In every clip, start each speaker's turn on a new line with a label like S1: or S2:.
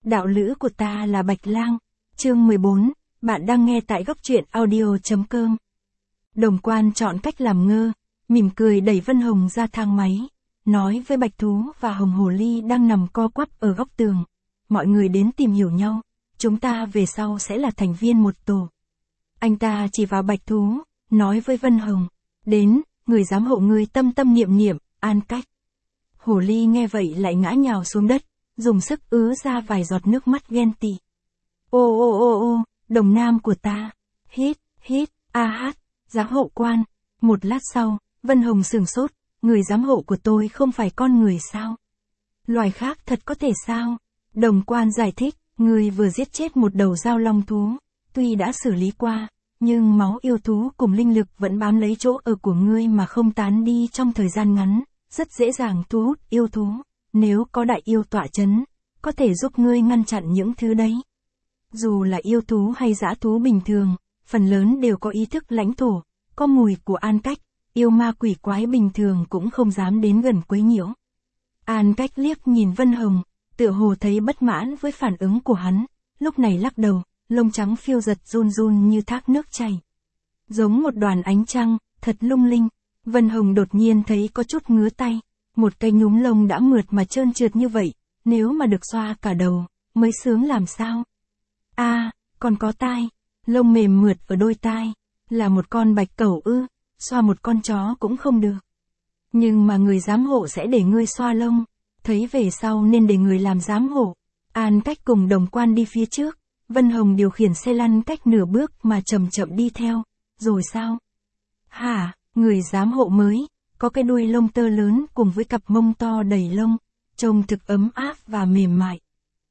S1: Đạo lữ của ta là Bạch Lang. Chương 14, bạn đang nghe tại góc truyện audio.com. Đồng Quan chọn cách làm ngơ, mỉm cười đẩy Vân Hồng ra thang máy, nói với Bạch Thú và Hồng Hồ Ly đang nằm co quắp ở góc tường. Mọi người đến tìm hiểu nhau, chúng ta về sau sẽ là thành viên một tổ. Anh ta chỉ vào Bạch Thú, nói với Vân Hồng, đến, người giám hộ ngươi tâm tâm niệm niệm, An Cách. Hồ Ly nghe vậy lại ngã nhào xuống đất, dùng sức ứa ra vài giọt nước mắt ghen tị. Ô ô ô ô, đồng nam của ta. Hít, hít, a hát, giám hộ quan. Một lát sau, Vân Hồng sửng sốt, người giám hộ của tôi không phải con người sao? Loài khác thật có thể sao? Đồng Quan giải thích, người vừa giết chết một đầu dao long thú, tuy đã xử lý qua, nhưng máu yêu thú cùng linh lực vẫn bám lấy chỗ ở của ngươi mà không tán đi trong thời gian ngắn, rất dễ dàng thu hút yêu thú. Nếu có đại yêu tọa chấn, có thể giúp ngươi ngăn chặn những thứ đấy. Dù là yêu thú hay dã thú bình thường, phần lớn đều có ý thức lãnh thổ, có mùi của An Cách, yêu ma quỷ quái bình thường cũng không dám đến gần quấy nhiễu. An Cách liếc nhìn Vân Hồng, tựa hồ thấy bất mãn với phản ứng của hắn, lúc này lắc đầu, lông trắng phiêu giật run run như thác nước chảy. Giống một đoàn ánh trăng, thật lung linh. Vân Hồng đột nhiên thấy có chút ngứa tay. Một cây nhúm lông đã mượt mà trơn trượt như vậy, nếu mà được xoa cả đầu, mới sướng làm sao. Còn có tai, lông mềm mượt ở đôi tai, là một con bạch cẩu ư, xoa một con chó cũng không được. Nhưng mà người giám hộ sẽ để ngươi xoa lông, thấy về sau nên để người làm giám hộ. An Cách cùng Đồng Quan đi phía trước, Vân Hồng điều khiển xe lăn cách nửa bước mà chậm chậm đi theo, rồi sao? Hả, người giám hộ mới? Có cái đuôi lông tơ lớn cùng với cặp mông to đầy lông, trông thực ấm áp và mềm mại.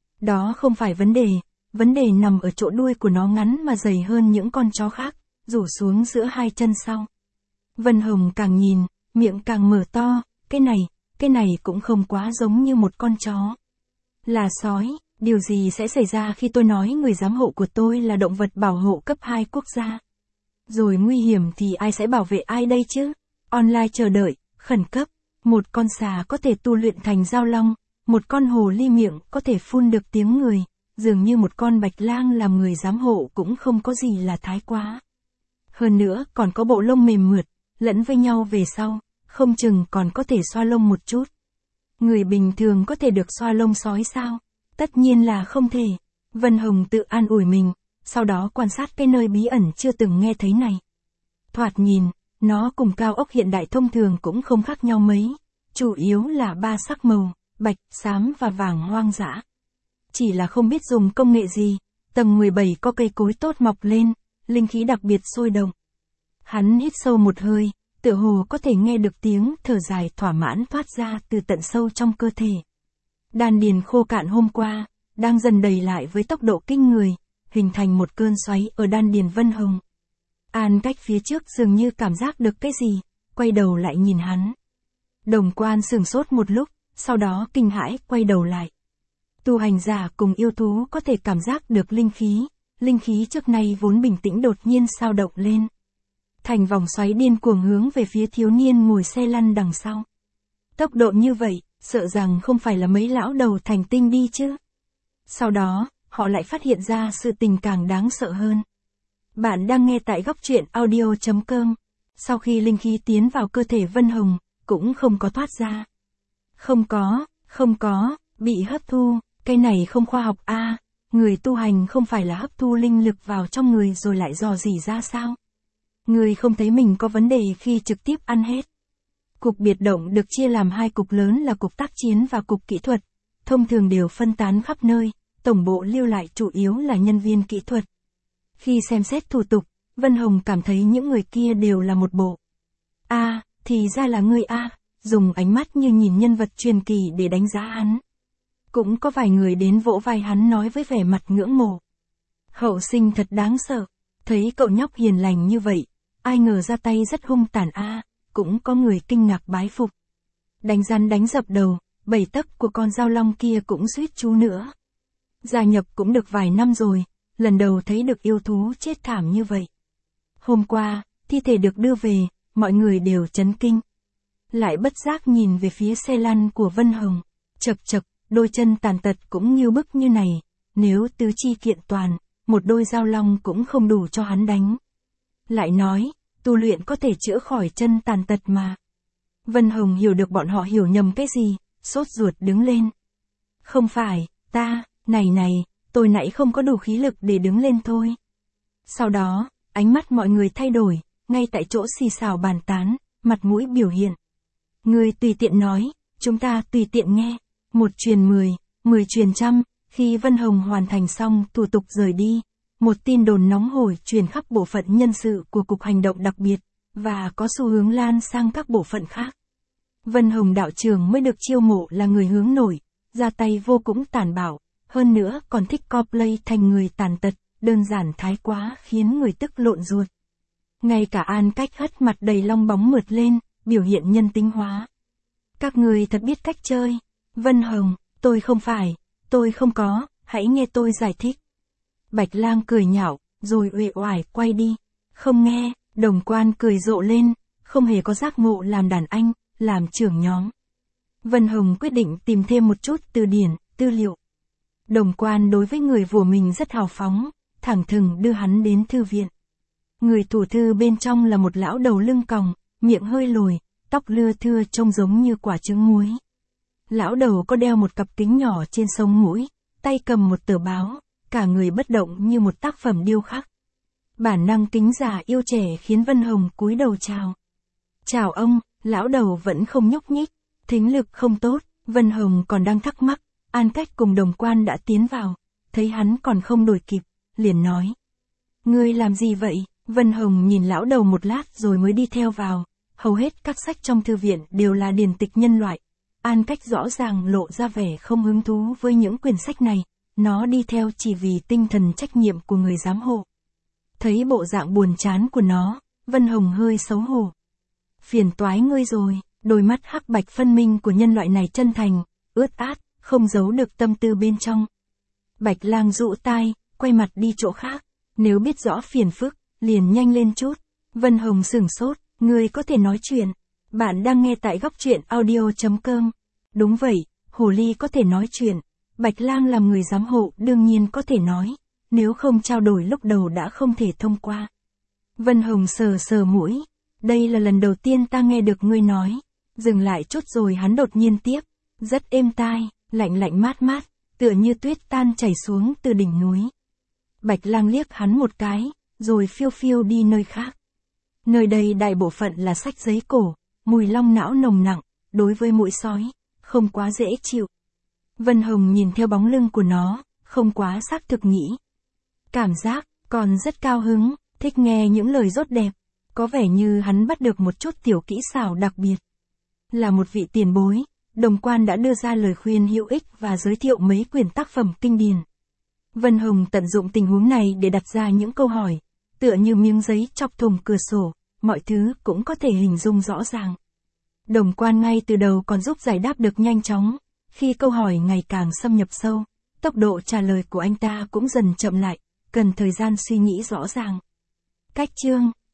S1: Đó không phải vấn đề nằm ở chỗ đuôi của nó ngắn mà dày hơn những con chó khác, rủ xuống giữa hai chân sau. Vân Hồng càng nhìn, miệng càng mở to, cái này cũng không quá giống như một con chó. Là sói, điều gì sẽ xảy ra khi tôi nói người giám hộ của tôi là động vật bảo hộ cấp 2 quốc gia? Rồi nguy hiểm thì ai sẽ bảo vệ ai đây chứ? Online chờ đợi, khẩn cấp, một con xà có thể tu luyện thành dao long, một con hồ ly miệng có thể phun được tiếng người, dường như một con Bạch Lang làm người giám hộ cũng không có gì là thái quá. Hơn nữa còn có bộ lông mềm mượt, lẫn với nhau về sau, không chừng còn có thể xoa lông một chút. Người bình thường có thể được xoa lông sói sao? Tất nhiên là không thể. Vân Hồng tự an ủi mình, sau đó quan sát cái nơi bí ẩn chưa từng nghe thấy này. Thoạt nhìn, nó cùng cao ốc hiện đại thông thường cũng không khác nhau mấy, chủ yếu là 3 sắc màu, bạch, xám và vàng hoang dã. Chỉ là không biết dùng công nghệ gì, tầng 17 có cây cối tốt mọc lên, linh khí đặc biệt sôi động. Hắn hít sâu một hơi, tựa hồ có thể nghe được tiếng thở dài thỏa mãn thoát ra từ tận sâu trong cơ thể. Đan điền khô cạn hôm qua, đang dần đầy lại với tốc độ kinh người, hình thành một cơn xoáy ở đan điền Vân Hồng. An Cách phía trước dường như cảm giác được cái gì, quay đầu lại nhìn hắn. Đồng Quan sửng sốt một lúc, sau đó kinh hãi quay đầu lại. Tu hành giả cùng yêu thú có thể cảm giác được linh khí trước nay vốn bình tĩnh đột nhiên sao động lên. Thành vòng xoáy điên cuồng hướng về phía thiếu niên ngồi xe lăn đằng sau. Tốc độ như vậy, sợ rằng không phải là mấy lão đầu thành tinh đi chứ. Sau đó, họ lại phát hiện ra sự tình càng đáng sợ hơn. Bạn đang nghe tại góc truyện audio.com. Sau khi linh khí tiến vào cơ thể Vân Hồng, cũng không có thoát ra. Không có, bị hấp thu, cái này không khoa học a. Người tu hành không phải là hấp thu linh lực vào trong người rồi lại dò dỉ ra sao? Người không thấy mình có vấn đề khi trực tiếp ăn hết. Cục biệt động được chia làm 2 cục lớn là cục tác chiến và cục kỹ thuật, thông thường đều phân tán khắp nơi, tổng bộ lưu lại chủ yếu là nhân viên kỹ thuật. Khi xem xét thủ tục, Vân Hồng cảm thấy những người kia đều là một bộ. Thì ra là ngươi dùng ánh mắt như nhìn nhân vật truyền kỳ để đánh giá hắn. Cũng có vài người đến vỗ vai hắn nói với vẻ mặt ngưỡng mộ. Hậu sinh thật đáng sợ, thấy cậu nhóc hiền lành như vậy, ai ngờ ra tay rất hung tàn cũng có người kinh ngạc bái phục. Đánh rắn đánh dập đầu, 7 tấc của con dao long kia cũng suýt chú nữa. Gia nhập cũng được vài năm rồi, lần đầu thấy được yêu thú chết thảm như vậy. Hôm qua, thi thể được đưa về, mọi người đều chấn kinh. Lại bất giác nhìn về phía xe lăn của Vân Hồng, chật, đôi chân tàn tật cũng như bức như này, nếu tứ chi kiện toàn, một đôi dao long cũng không đủ cho hắn đánh. Lại nói, tu luyện có thể chữa khỏi chân tàn tật mà. Vân Hồng hiểu được bọn họ hiểu nhầm cái gì, sốt ruột đứng lên. Không phải, này, tôi nãy không có đủ khí lực để đứng lên thôi. Sau đó, ánh mắt mọi người thay đổi, ngay tại chỗ xì xào bàn tán, mặt mũi biểu hiện. Người tùy tiện nói, chúng ta tùy tiện nghe. 1 truyền 10, 10 truyền trăm, khi Vân Hồng hoàn thành xong thủ tục rời đi. Một tin đồn nóng hổi truyền khắp bộ phận nhân sự của Cục Hành động đặc biệt, và có xu hướng lan sang các bộ phận khác. Vân Hồng đạo trưởng mới được chiêu mộ là người hướng nội, ra tay vô cùng tàn bạo, hơn nữa còn thích cosplay thành người tàn tật, đơn giản thái quá khiến người tức lộn ruột. Ngay cả An Cách hất mặt đầy long bóng mượt lên, biểu hiện nhân tính hóa. Các người thật biết cách chơi. Vân Hồng, tôi không có, hãy nghe tôi giải thích. Bạch Lang cười nhạo, rồi uể oải quay đi. Không nghe, Đồng Quan cười rộ lên, không hề có giác ngộ làm đàn anh, làm trưởng nhóm. Vân Hồng quyết định tìm thêm một chút từ điển, tư liệu. Đồng Quan đối với người của mình rất hào phóng, thẳng thừng đưa hắn đến thư viện. Người thủ thư bên trong là một lão đầu lưng còng, miệng hơi lồi, tóc lưa thưa trông giống như quả trứng muối. Lão đầu có đeo một cặp kính nhỏ trên sống mũi, tay cầm một tờ báo, cả người bất động như một tác phẩm điêu khắc. Bản năng kính già yêu trẻ khiến Vân Hồng cúi đầu chào. Chào ông, lão đầu vẫn không nhúc nhích, thính lực không tốt, Vân Hồng còn đang thắc mắc, An Cách cùng Đồng Quan đã tiến vào, thấy hắn còn không đuổi kịp, liền nói. Ngươi làm gì vậy? Vân Hồng nhìn lão đầu một lát rồi mới đi theo vào, hầu hết các sách trong thư viện đều là điển tịch nhân loại. An Cách rõ ràng lộ ra vẻ không hứng thú với những quyển sách này, nó đi theo chỉ vì tinh thần trách nhiệm của người giám hộ. Thấy bộ dạng buồn chán của nó, Vân Hồng hơi xấu hổ. Phiền toái ngươi rồi, đôi mắt hắc bạch phân minh của nhân loại này chân thành, ướt át, không giấu được tâm tư bên trong. Bạch Lang dụ tai, quay mặt đi chỗ khác, nếu biết rõ phiền phức, liền nhanh lên chút. Vân Hồng sửng sốt, ngươi có thể nói chuyện. Bạn đang nghe tại góc truyện audio.com. Đúng vậy, hồ ly có thể nói chuyện. Bạch Lang làm người giám hộ đương nhiên có thể nói, nếu không trao đổi lúc đầu đã không thể thông qua. Vân Hồng sờ sờ mũi, đây là lần đầu tiên ta nghe được ngươi nói. Dừng lại chút rồi hắn đột nhiên tiếp, rất êm tai, lạnh mát mát, tựa như tuyết tan chảy xuống từ đỉnh núi. Bạch Lang liếc hắn một cái, rồi phiêu phiêu đi nơi khác. Nơi đây đại bộ phận là sách giấy cổ, mùi long não nồng nặng, đối với mũi sói, không quá dễ chịu. Vân Hồng nhìn theo bóng lưng của nó, không quá xác thực nghĩ. Cảm giác, còn rất cao hứng, thích nghe những lời rốt đẹp, có vẻ như hắn bắt được một chút tiểu kỹ xảo đặc biệt. Là một vị tiền bối, Đồng Quan đã đưa ra lời khuyên hữu ích và giới thiệu mấy quyển tác phẩm kinh điển. Vân Hồng tận dụng tình huống này để đặt ra những câu hỏi, tựa như miếng giấy chọc thủng cửa sổ, mọi thứ cũng có thể hình dung rõ ràng. Đồng Quan ngay từ đầu còn giúp giải đáp được nhanh chóng, khi câu hỏi ngày càng xâm nhập sâu, tốc độ trả lời của anh ta cũng dần chậm lại, cần thời gian suy nghĩ rõ ràng. Cách chương